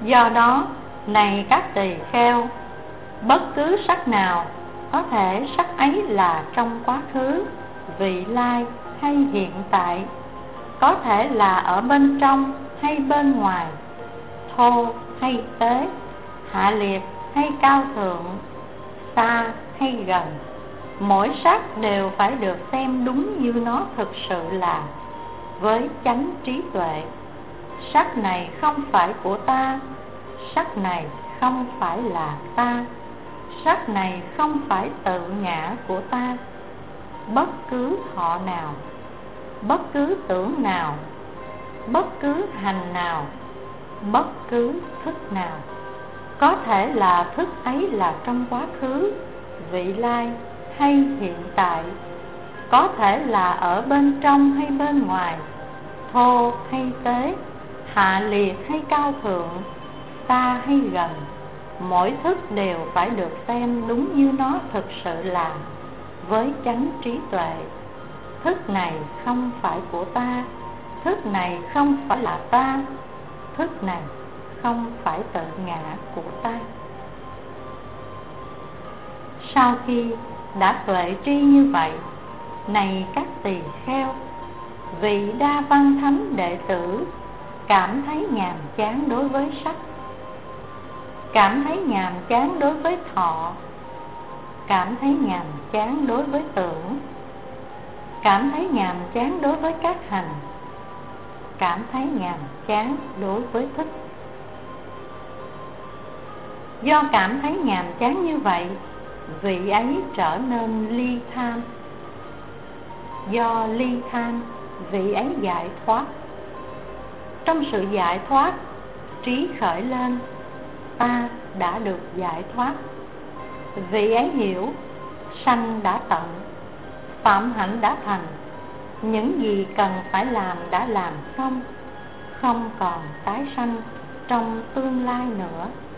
Do đó, này các tỳ kheo, bất cứ sắc nào, có thể sắc ấy là trong quá khứ, vị lai hay hiện tại, có thể là ở bên trong hay bên ngoài, thô hay tế, hạ liệt hay cao thượng, xa hay gần, mỗi sắc đều phải được xem đúng như nó thực sự là, với chánh trí tuệ. Sắc này không phải của ta, sắc này không phải là ta, sắc này không phải tự ngã của ta. Bất cứ thọ nào, bất cứ tưởng nào, bất cứ hành nào, bất cứ thức nào, có thể là thức ấy là trong quá khứ, vị lai hay hiện tại, có thể là ở bên trong hay bên ngoài, thô hay tế, hạ liệt hay cao thượng, xa hay gần, mỗi thức đều phải được xem đúng như nó thực sự là, với chánh trí tuệ. Thức này không phải của ta, thức này không phải là ta, thức này không phải tự ngã của ta. Sau khi đã tuệ tri như vậy, này các tỳ kheo, vị Đa Văn Thánh đệ tử cảm thấy nhàm chán đối với sắc, cảm thấy nhàm chán đối với thọ, cảm thấy nhàm chán đối với tưởng, cảm thấy nhàm chán đối với các hành, cảm thấy nhàm chán đối với thức. Do cảm thấy nhàm chán như vậy, vị ấy trở nên ly tham. Do ly tham, vị ấy giải thoát. Trong sự giải thoát, trí khởi lên, ta đã được giải thoát. Vị ấy hiểu, sanh đã tận, phạm hạnh đã thành, những gì cần phải làm đã làm xong, không còn tái sanh trong tương lai nữa.